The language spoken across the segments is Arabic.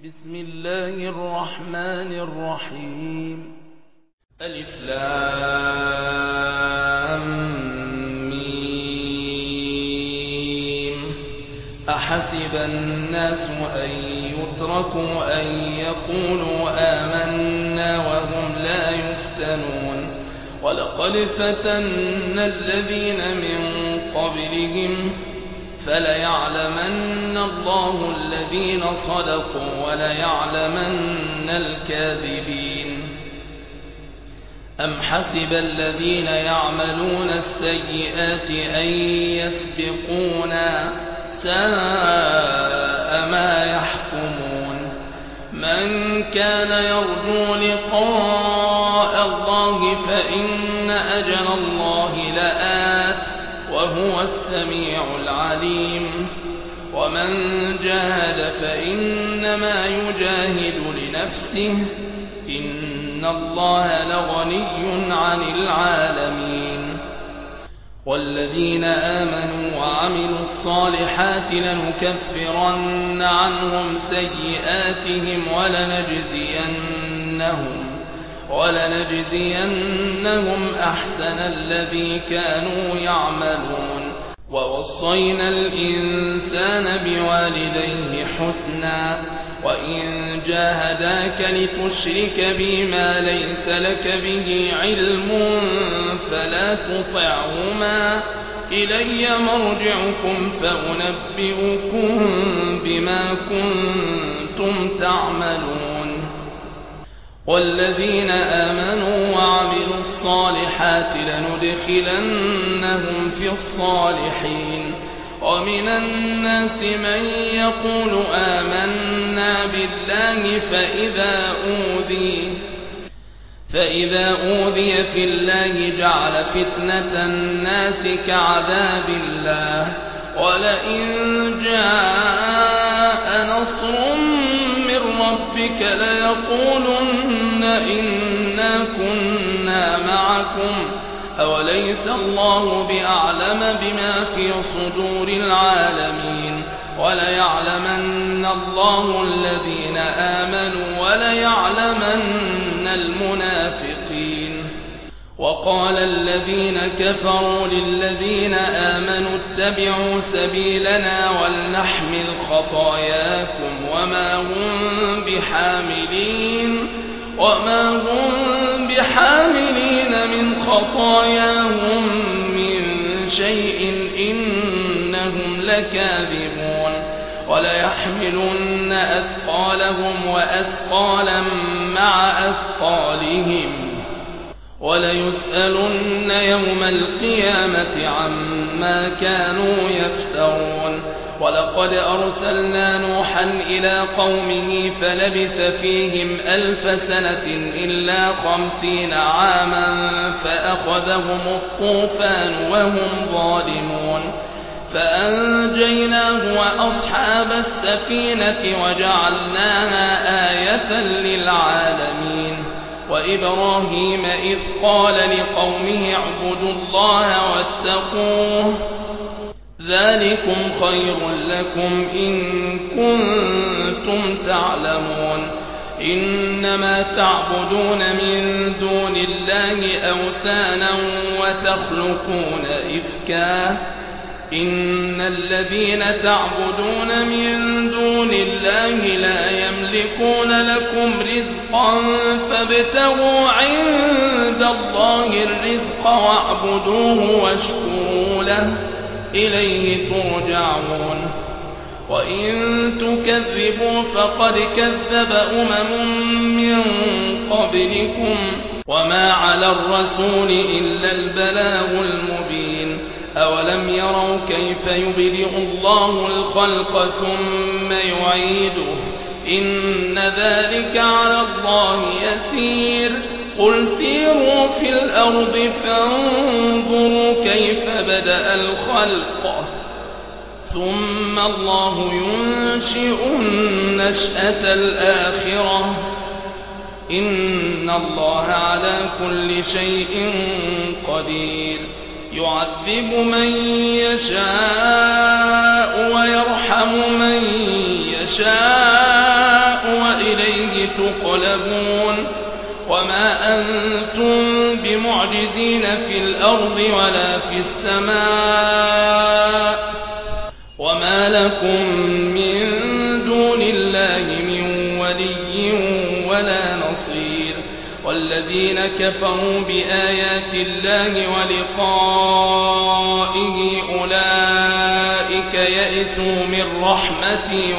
بسم الله الرحمن الرحيم. ألف لام ميم. أحسب الناس أن يتركوا أن يقولوا آمنا وهم لا يفتنون ولقد فتنا الذين من قبلهم فليعلمن الله الذين صدقوا وليعلمن الكاذبين. أم حسب الذين يعملون السيئات أن يسبقونا ساء ما يحكمون. من كان يرجو لقاء الله فإن أجل الله لآت وهو السميع العليم. ومن جاهد فإنما يجاهد لنفسه إن الله لغني عن العالمين. والذين آمنوا وعملوا الصالحات لنكفرن عنهم سيئاتهم ولنجزينهم أحسن الذي كانوا يعملون. ووصينا الإنسان بوالديه حسنا وإن جاهداك لتشرك بي ما ليس لك به علم فلا تطعهما إلي مرجعكم فأنبئكم بما كنتم تعملون. والذين آمنوا وعملوا الصالحات لندخلنهم في الصالحين. ومن الناس من يقول آمنا بالله فإذا أوذي في الله جعل فتنة الناس كعذاب الله ولئن جاء نصر من ربك ليقولن إنا كنا معكم أوليس الله بأعلم بما في صدور العالمين. وليعلمن الله الذين آمنوا وليعلمن المنافقين. وقال الذين كفروا للذين آمنوا اتبعوا سبيلنا ولنحمل خطاياكم وما هم بحاملين من خطاياهم من شيء إنهم لكاذبون. وليحملن أثقالهم وأثقالا مع أثقالهم وليسألن يوم القيامة عما كانوا يفترون. ولقد أرسلنا نوحا إلى قومه فلبث فيهم 1000 سنة إلا 50 عاما فأخذهم الطوفان وهم ظالمون فأنجيناه وأصحاب السفينة وجعلناها آية للعالمين. وإبراهيم إذ قال لقومه اعبدوا الله واتقوه ذلكم خير لكم إن كنتم تعلمون. إنما تعبدون من دون الله أوثانا وتخلقون إفكا إن الذين تعبدون من دون الله لا يملكون لكم رزقا فابتغوا عند الله الرزق واعبدوه واشكروا له إليه ترجعون. وإن تكذبوا فقد كذب من قبلكم وما على الرسول إلا البلاغ المبين. أولم يروا كيف يبدئ الله الخلق ثم يعيده إن ذلك على الله يسير. قل سيروا في الأرض فانظروا كيف بدأ الخلق ثم الله ينشئ النشأة الآخرة إن الله على كل شيء قدير. يعذب من يشاء ويرحم من يشاء أنتم بمعجزين في الأرض ولا في السماء وما لكم من دون الله من ولي ولا نصير والذين كفروا بآيات الله ولقائه أولئك يئسوا من رحمتي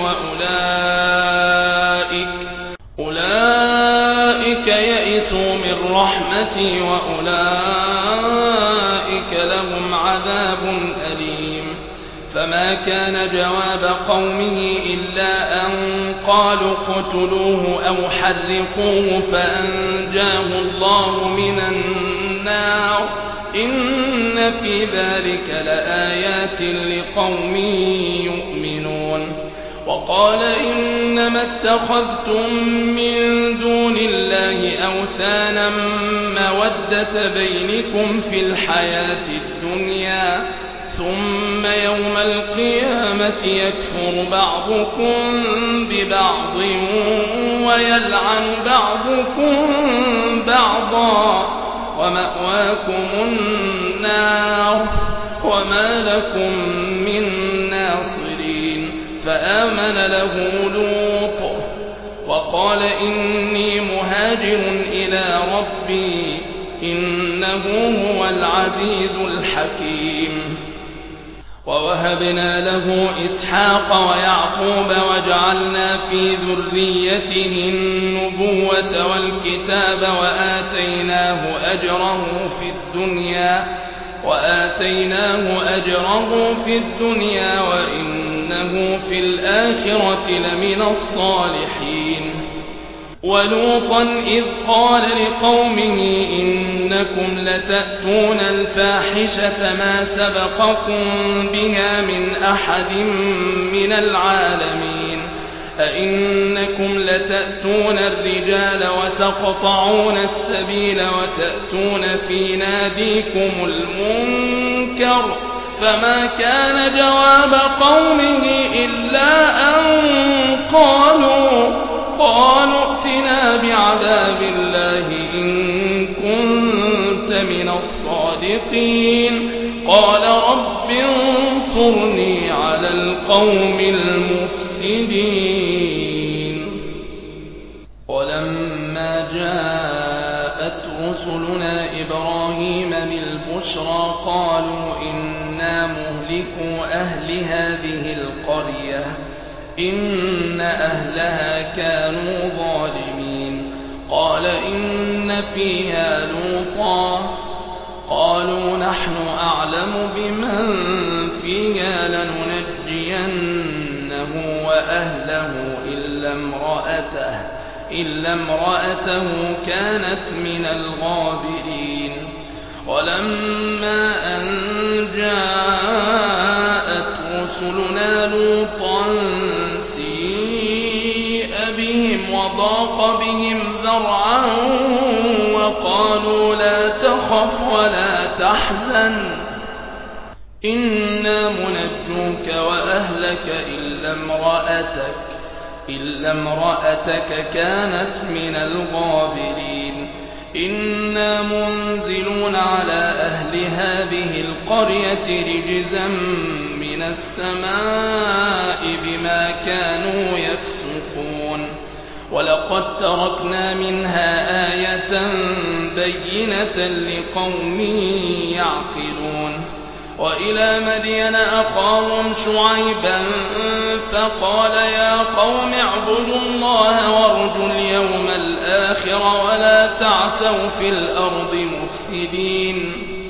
وأولئك لهم عذاب أليم فما كان جواب قومه إلا أن قالوا اقتلوه أو حرقوه فأنجاه الله من النار إن في ذلك لآيات لقوم يؤمنون وقال إنما اتخذتم من دون الله أوثانا مودة بينكم في الحياة الدنيا ثم يوم القيامة يكفر بعضكم ببعض ويلعن بعضكم بعضا ومأواكم النار وما لكم من ناصرين فآمن له لوط وقال إني مهاجر إلى ربي إنه هو العزيز الحكيم ووهبنا له إسحاق ويعقوب وجعلنا في ذريته النبوة والكتاب وآتيناه أجره في الدنيا وإنه في الآخرة لمن الصالحين ولوطا إذ قال لقومه إنكم لتأتون الفاحشة ما سبقكم بها من أحد من العالمين أئنكم لتأتون الرجال وتقطعون السبيل وتأتون في ناديكم المنكر فما كان جواب قومه إلا أن قالوا ائتنا بعذاب الله إن كنت من الصادقين قال رب انصرني على القوم المفسدين ولما جاءت رسلنا إبراهيم بالبشرى قالوا إنا مهلكو أهل هذه القرية إن أهلها كانوا ظالمين قال إن فيها لوطا قالوا نحن أعلم بمن فيها لننجينه وأهله إلا امرأته كانت من الغابرين ولما أن جاءت رسلنا لوطا سيء بهم وضاق بهم ذرعا وقالوا لا تخف ولا تحزن إنا منجوك وأهلك إلا امرأتك كانت من الغابرين إنا منزلون على أهل هذه القرية رجزا من السماء بما كانوا يفسقون ولقد تركنا منها آية بينة لقوم يعقلون وإلى مدين أخاهم شعيبا فقال يا قوم اعبدوا الله وارجوا اليوم الآخر ولا تعثوا في الأرض مفسدين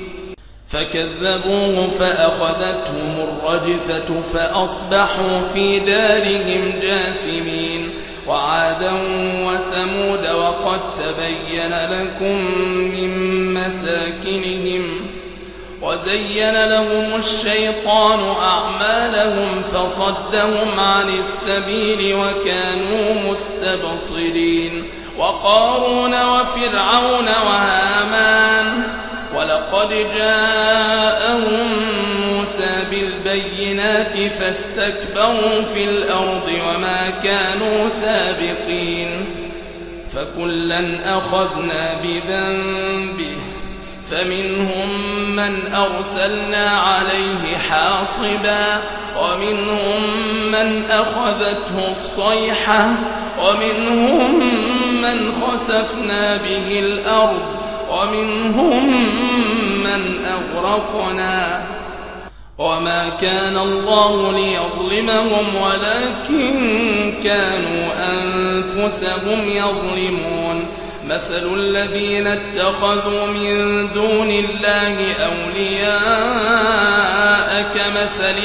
فكذبوه فأخذتهم الرجفة فأصبحوا في دارهم جاثمين وعادا وثمود وقد تبين لكم من مساكنهم وزين لهم الشيطان أعمالهم فصدهم عن السبيل وكانوا مستبصرين وقارون وفرعون وهامان ولقد جاءهم موسى بالبينات فاستكبروا في الأرض وما كانوا سابقين فكلا أخذنا بذنبه فمنهم من أرسلنا عليه حاصبا ومنهم من أخذته الصيحة ومنهم من خسفنا به الأرض ومنهم من أغرقنا وما كان الله ليظلمهم ولكن كانوا أنفسهم يظلمون مثل الذين اتخذوا من دون الله أولياء كمثل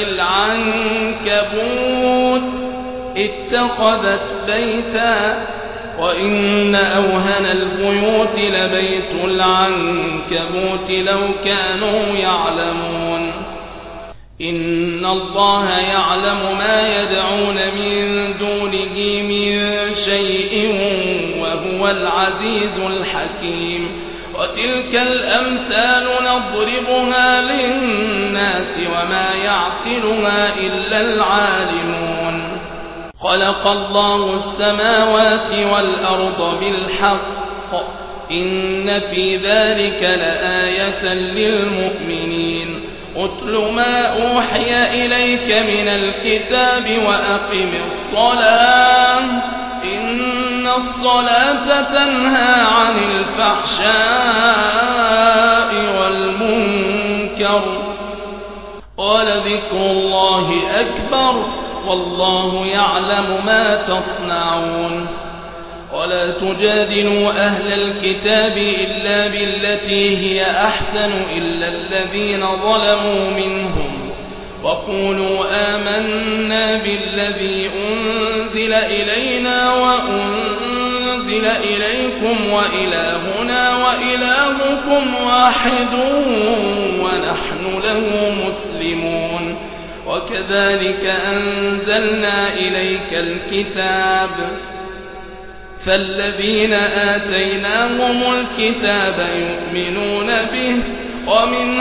العنكبوت اتخذت بيتا وإن أوهن البيوت لبيت العنكبوت لو كانوا يعلمون إن الله يعلم ما يدعون من دونه من شيء وهو العزيز الحكيم وتلك الأمثال نضربها للناس وما يعقلها إلا العالمون خلق الله السماوات والأرض بالحق إن في ذلك لآية للمؤمنين أتل ما أوحي إليك من الكتاب وأقم الصلاة إن الصلاة تنهى عن الفحشاء والمنكر ولذكر الله أكبر والله يعلم ما تصنعون ولا تجادلوا أهل الكتاب إلا بالتي هي أحسن إلا الذين ظلموا منهم وقولوا آمنا بالذي أنزل إلينا وأنزل إليكم وإلهنا وإلهكم واحد ونحن له مسلمون وكذلك أنزلنا إليك الكتاب فالذين آتيناهم الكتاب يؤمنون به ومن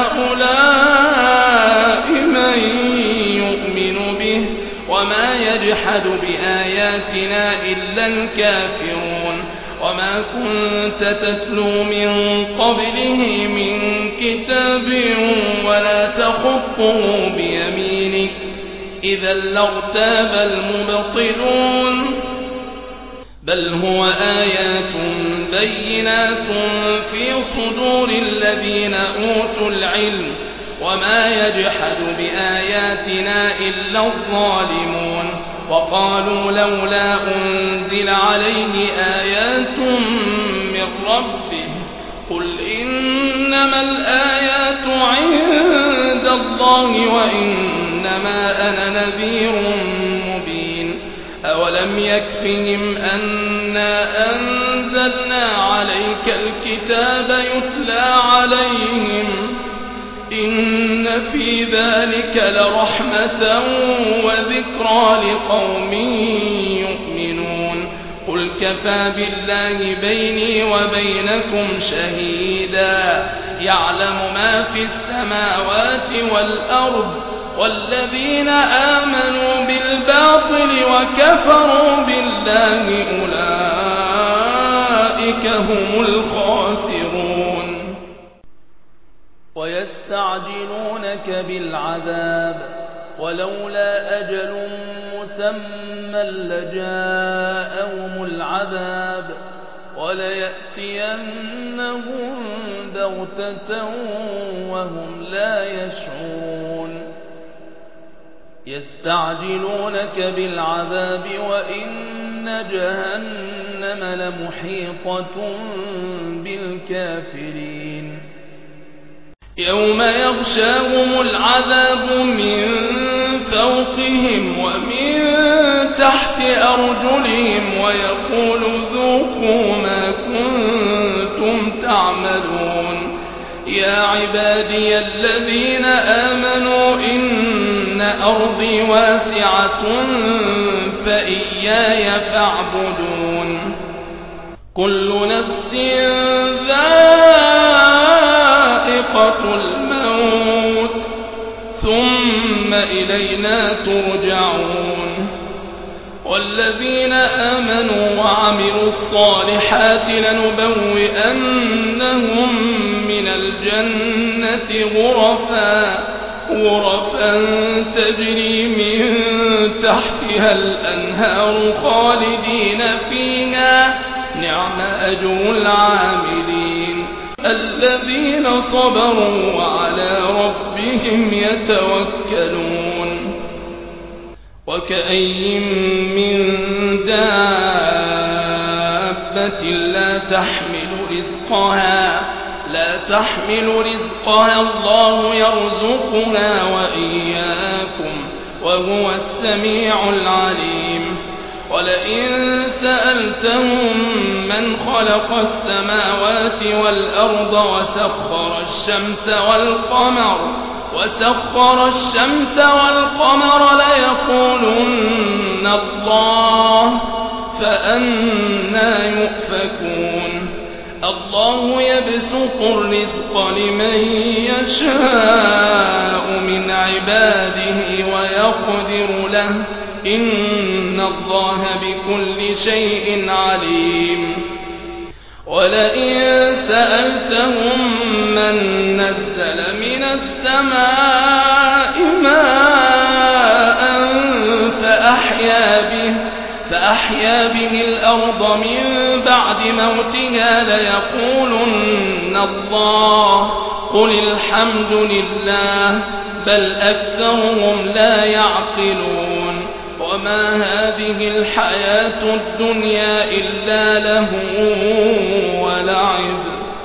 هؤلاء من يؤمن به وما يجحد بآياتنا إلا الكافرون وما كنت تتلو من قبله من كتاب ولا تخطه بيمينك إذا لارتاب المبطلون بل هو آيات بينات في صدور الذين أوتوا العلم وما يجحد بآياتنا إلا الظالمون وقالوا لولا أنزل عليه آيات من ربه قل إنما الآيات عند الله وإنما أنا نذير مبين أولم يكفهم أنا أنزلنا عليك الكتاب يتلى عليهم إن في ذلك لرحمة وذكرى لقوم يؤمنون قل كفى بالله بيني وبينكم شهيدا يعلم ما في السماوات والأرض والذين آمنوا بالباطل وكفروا بالله أولئك هم الخاسرون ويستعجلونك بالعذاب ولولا أجل مسمى لجاءهم العذاب وليأتينهم بغتة وهم لا يشعرون يستعجلونك بالعذاب وإن جهنم لمحيطة بالكافرين يوم يغشاهم العذاب من فوقهم ومن تحت أرجلهم ويقول ذوقوا ما كنتم تعملون يا عبادي الذين آمنوا إن أرضي واسعة فإياي فاعبدون كل نفس ذائقة الموت ثم إلينا ترجعون والذين آمنوا وعملوا الصالحات تجري من تحتها الأنهار خالدين فيها نعم أجر العاملين الذين صبروا وعلى ربهم يتوكلون وكأي من دابة لا تحمل رزقها الله يرزقها وإياكم وهو السميع العليم ولئن سألتهم من خلق السماوات والأرض وسخر الشمس والقمر ليقولن الله فأنى يؤفكون الله يبسط الرزق لمن يشاء من عباده ويقدر له إن الله بكل شيء عليم ولئن سألتهم من نزل من السماء ماء فأحيا به الأرض من بعد موتها ليقولن الله قل الحمد لله بل أكثرهم لا يعقلون وما هذه الحياة الدنيا إلا لهو ولعب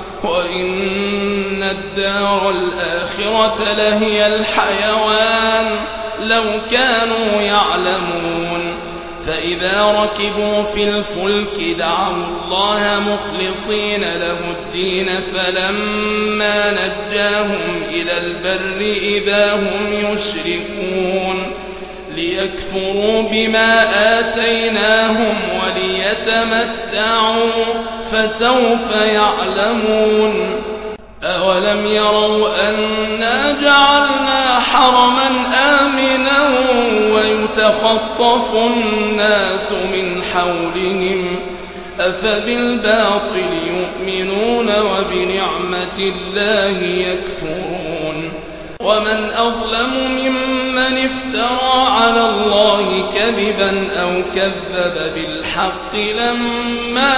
وإن الدار الآخرة لهي الحيوان لو كانوا يعلمون فإذا ركبوا في الفلك دعوا الله مخلصين له الدين فلما نجاهم إلى البر إذا هم يشركون ليكفروا بما آتيناهم وليتمتعوا فسوف يعلمون أولم يروا أنا جعلنا حرما آمنا ويتخطف الناس من حولهم أفبالباطل يؤمنون وبنعمة الله يكفرون ومن أظلم ممن افترى على الله كذبا أو كذب بالحق لما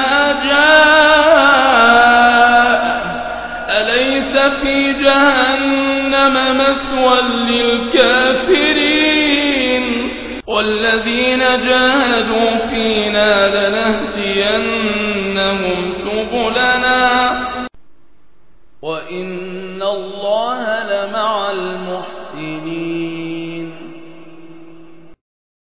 جاء أليس في جهنم مثوى للكافرين والذين جاهدوا فينا لنهدينهم سبلنا وإن الله لمع المحسنين